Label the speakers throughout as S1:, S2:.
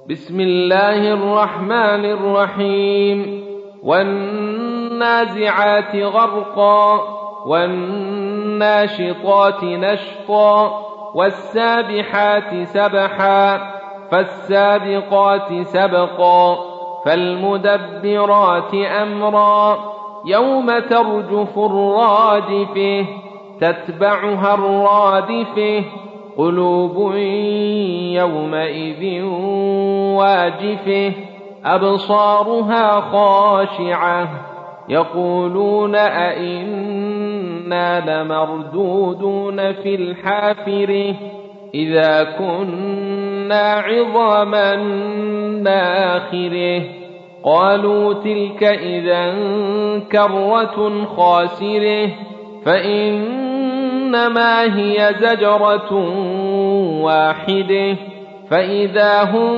S1: بسم الله الرحمن الرحيم. والنازعات غرقا والناشطات نشطا والسابحات سبحا فالسابقات سبقا فالمدبرات أمرا يوم ترجف الراجفة تتبعها الرادفة قلوب يومئذ واجفة أبصارها خاشعة يقولون أئنا لمردودون في الحافرة إذا كنا عظاما ناخرة قالوا تلك إذا كرة خاسرة فإنما هي زجرة واحدة فإذا هم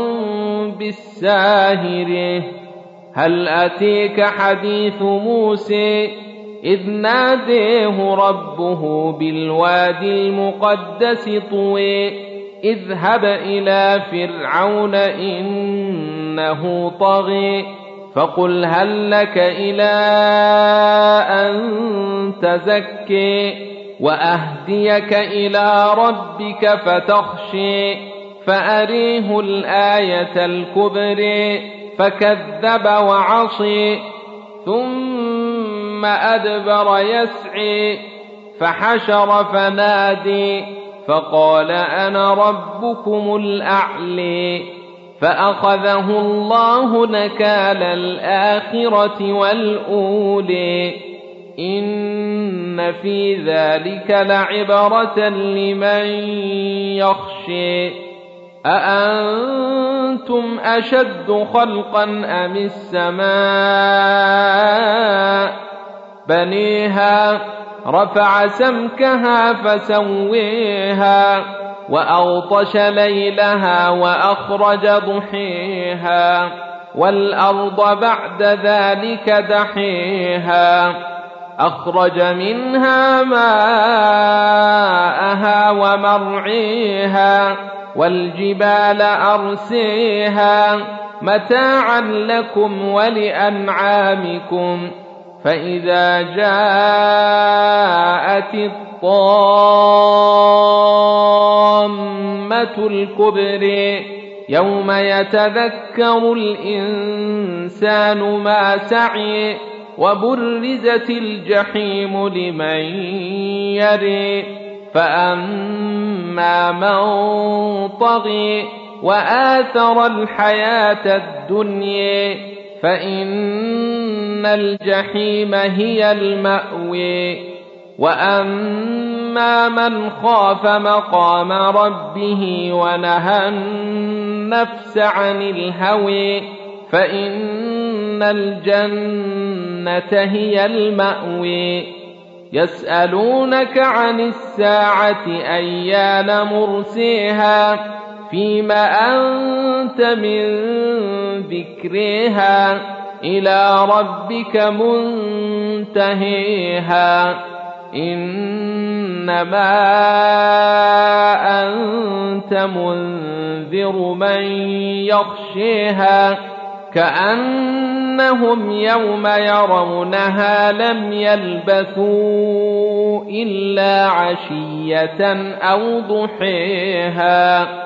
S1: بالساهرة هل أتيك حديث موسى إذ ناديه ربه بالوادي المقدس طوى اذهب إلى فرعون إنه طغى فقل هل لك إلى أن تزكي وأهديك إلى ربك فتخشي فأريه الآية الكبرى فكذب وعصي ثم أدبر يسعي فحشر فنادي فقال أنا ربكم الأعلى فأخذه الله نكال الآخرة والأولى إن في ذلك لعبرة لمن يخشى أأنتم أشد خلقا أم السماء بنيها رفع سمكها فسويها وأغطش ليلها وأخرج ضحيها والأرض بعد ذلك دحيها أخرج منها ماءها ومرعيها والجبال أرسيها متاعا لكم ولأنعامكم فإذا جاءت الطامة الكبرى يوم يتذكر الإنسان ما سعي وبرزت الجحيم لمن يري فأما من طغي وآثر الحياة الدنيا فإن الجحيم هي المأوى وأما من خاف مقام ربه ونهى النفس عن الهوى فإن الجنة هي المأوى يسألونك عن الساعة أيان مرسيها فيما أنت من ذكرها إلى ربك منتهيها إنما أنت منذر من يخشيها كأنهم يوم يرونها لم يلبثوا إلا عشية أو ضحيها